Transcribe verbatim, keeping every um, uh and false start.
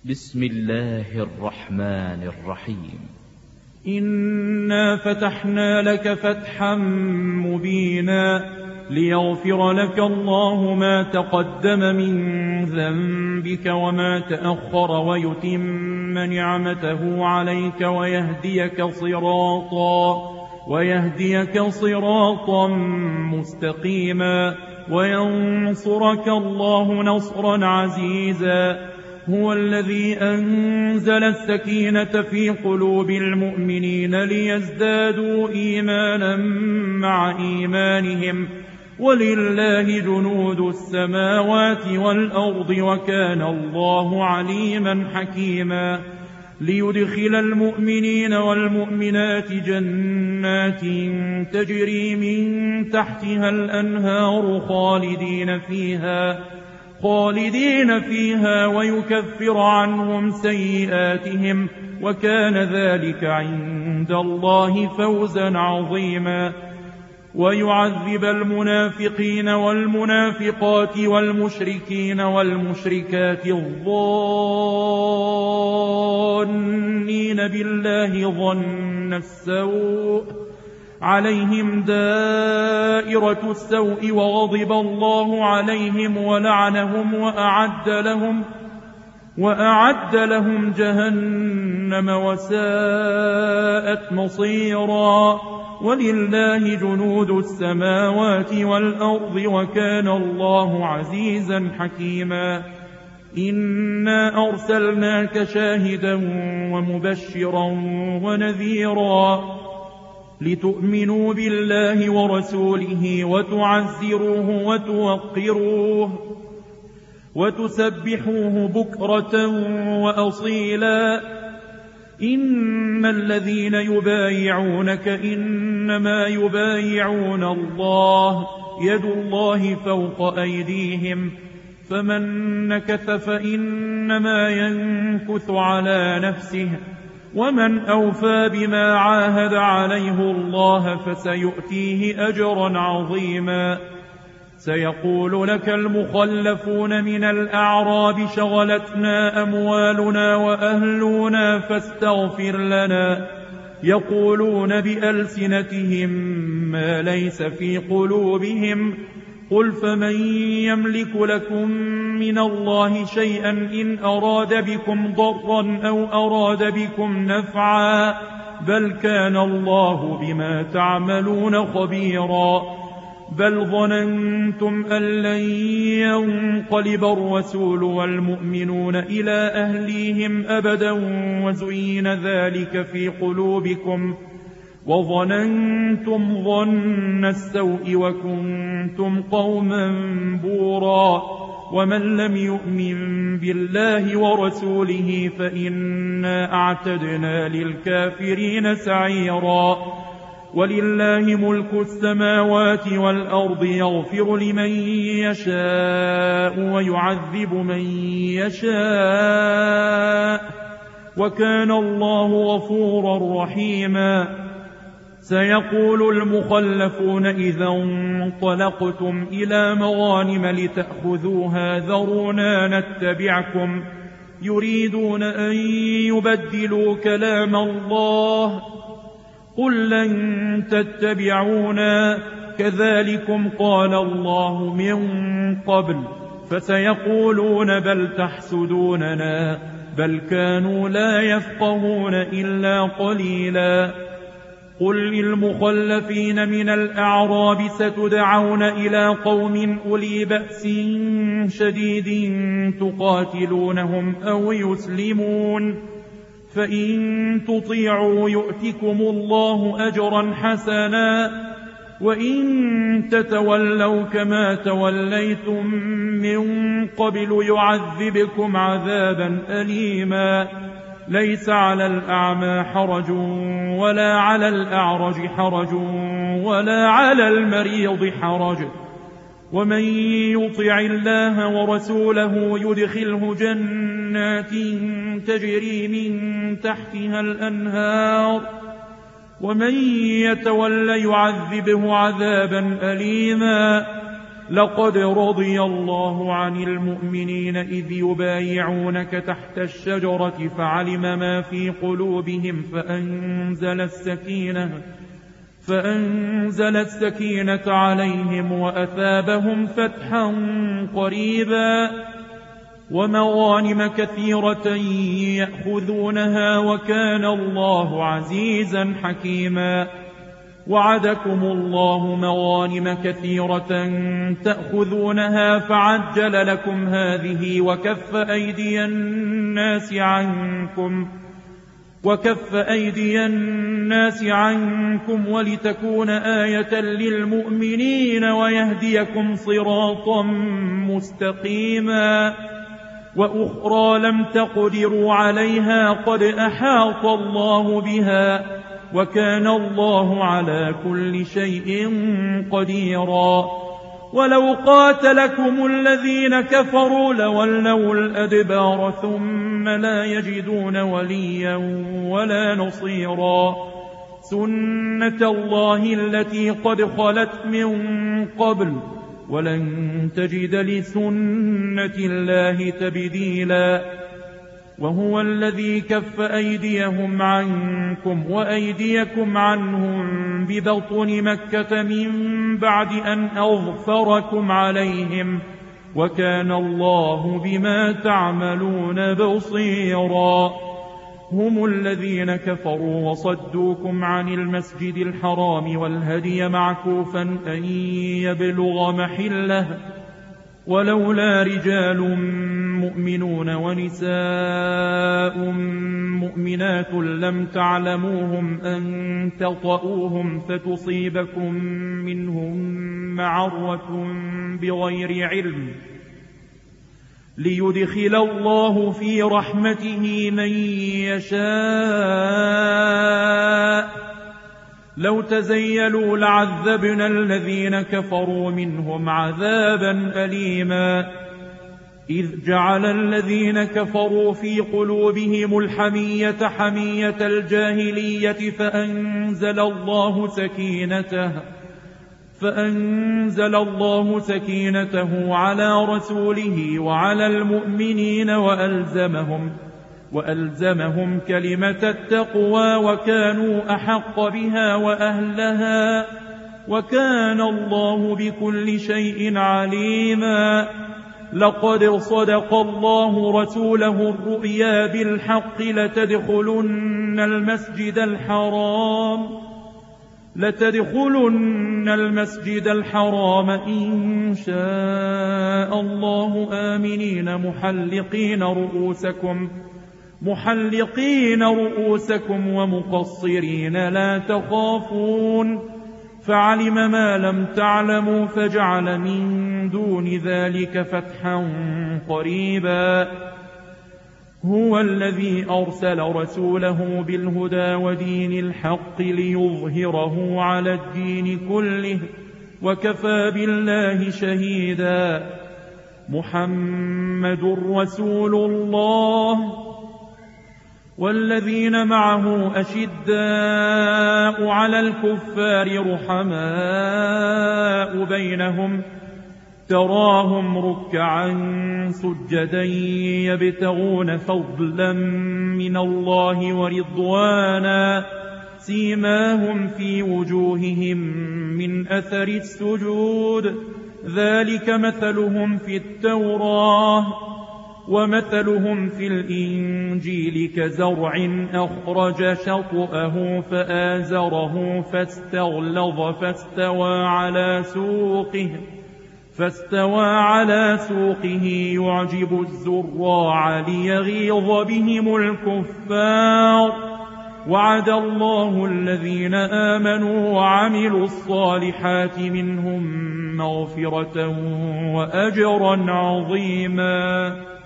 بسم الله الرحمن الرحيم. إنا فتحنا لك فتحا مبينا ليغفر لك الله ما تقدم من ذنبك وما تأخر ويتم نعمته عليك ويهديك صراطا ويهديك صراطا مستقيما وينصرك الله نصرا عزيزا. هو الذي أنزل السكينة في قلوب المؤمنين ليزدادوا إيمانا مع إيمانهم ولله جنود السماوات والأرض وكان الله عليما حكيما. ليدخل المؤمنين والمؤمنات جنات تجري من تحتها الأنهار خالدين فيها خالدين فيها ويكفر عنهم سيئاتهم وكان ذلك عند الله فوزا عظيما. ويعذب المنافقين والمنافقات والمشركين والمشركات الظانين بالله ظن السوء عليهم دائرة السوء وغضب الله عليهم ولعنهم وأعد لهم وأعد لهم جهنم وساءت مصيرا. ولله جنود السماوات والأرض وكان الله عزيزا حكيما. إنا أرسلناك شاهدا ومبشرا ونذيرا لتؤمنوا بالله ورسوله وتعزروه وتوقروه وتسبحوه بكرة وأصيلا. إن الذين يبايعونك إنما يبايعون الله يد الله فوق أيديهم فمن نكث فإنما ينكث على نفسه ومن أوفى بما عاهد عليه الله فسيؤتيه أجرا عظيما. سيقول لك المخلفون من الأعراب شغلتنا أموالنا وأهلنا فاستغفر لنا يقولون بألسنتهم ما ليس في قلوبهم قل فمن يملك لكم من الله شيئا إن أراد بكم ضرا أو أراد بكم نفعا بل كان الله بما تعملون خبيرا. بل ظننتم أن لن ينقلب الرسول والمؤمنون إلى أهليهم أبدا وزين ذلك في قلوبكم وظننتم ظن السوء وكنتم قوما بورا. ومن لم يؤمن بالله ورسوله فإنا أعتدنا للكافرين سعيرا. ولله ملك السماوات والأرض يغفر لمن يشاء ويعذب من يشاء وكان الله غفورا رحيما. سيقول المخلفون إذا انطلقتم إلى مغانم لتأخذوها ذرونا نتبعكم يريدون أن يبدلوا كلام الله قل لن تتبعونا كذلكم قال الله من قبل فسيقولون بل تحسدوننا بل كانوا لا يفقهون إلا قليلا. قل للمخلفين من الأعراب ستدعون إلى قوم أولي بأس شديد تقاتلونهم أو يسلمون فإن تطيعوا يؤتكم الله أجرا حسنا وإن تتولوا كما توليتم من قبل يعذبكم عذابا أليما. ليس على الأعمى حرج ولا على الأعرج حرج ولا على المريض حرج ومن يطع الله ورسوله يدخله جنات تجري من تحتها الأنهار ومن يتول يعذبه عذابا أليما. لقد رضي الله عن المؤمنين إذ يبايعونك تحت الشجرة فعلم ما في قلوبهم فأنزل السكينة فأنزل السكينة عليهم وأثابهم فتحا قريبا ومغانم كثيرة يأخذونها وكان الله عزيزا حكيما. وعدكم الله مغانم كثيرة تأخذونها فعجل لكم هذه وكف أيدي الناس عنكم وكف أيدي الناس عنكم ولتكون آية للمؤمنين ويهديكم صراطا مستقيما. وأخرى لم تقدروا عليها قد أحاط الله بها وكان الله على كل شيء قديرا. ولو قاتلكم الذين كفروا لولوا الأدبار ثم لا يجدون وليا ولا نصيرا. سنة الله التي قد خلت من قبل ولن تجد لسنة الله تبديلا. وهو الذي كف أيديهم عنكم وأيديكم عنهم ببطن مكة من بعد أن أظفركم عليهم وكان الله بما تعملون بصيرا. هم الذين كفروا وصدوكم عن المسجد الحرام والهدي معكوفا أن يبلغ محله ولولا رجال مؤمنون ونساء مؤمنات لم تعلموهم أن تطؤوهم فتصيبكم منهم معرة بغير علم ليدخل الله في رحمته من يشاء. لو تزيلوا لعذبنا الذين كفروا منهم عذابا أليما. إذ جعل الذين كفروا في قلوبهم الحمية حمية الجاهلية فأنزل الله سكينته فأنزل الله سكينته على رسوله وعلى المؤمنين وألزمهم وألزمهم كلمة التقوى وكانوا أحق بها وأهلها وكان الله بكل شيء عليما. لقد صدق الله رسوله الرؤيا بالحق لتدخلن المسجد الحرام لتدخلن المسجد الحرام إن شاء الله آمنين محلقين رؤوسكم محلقين رؤوسكم ومقصرين لا تخافون فعلم ما لم تعلموا فجعل من دون ذلك فتحا قريبا. هو الذي أرسل رسوله بالهدى ودين الحق ليظهره على الدين كله وكفى بالله شهيدا. محمد رسول الله والذين معه أشداء على الكفار رحماء بينهم تراهم ركعا سجدا يبتغون فضلا من الله ورضوانا سيماهم في وجوههم من أثر السجود ذلك مثلهم في التوراة ومثلهم في الإنجيل كزرع أخرج شطأه فآزره فاستغلظ فاستوى على سوقه فاستوى على سوقه يعجب الزراع ليغيظ بهم الكفار. وعد الله الذين آمنوا وعملوا الصالحات منهم مغفرة وأجرا عظيما.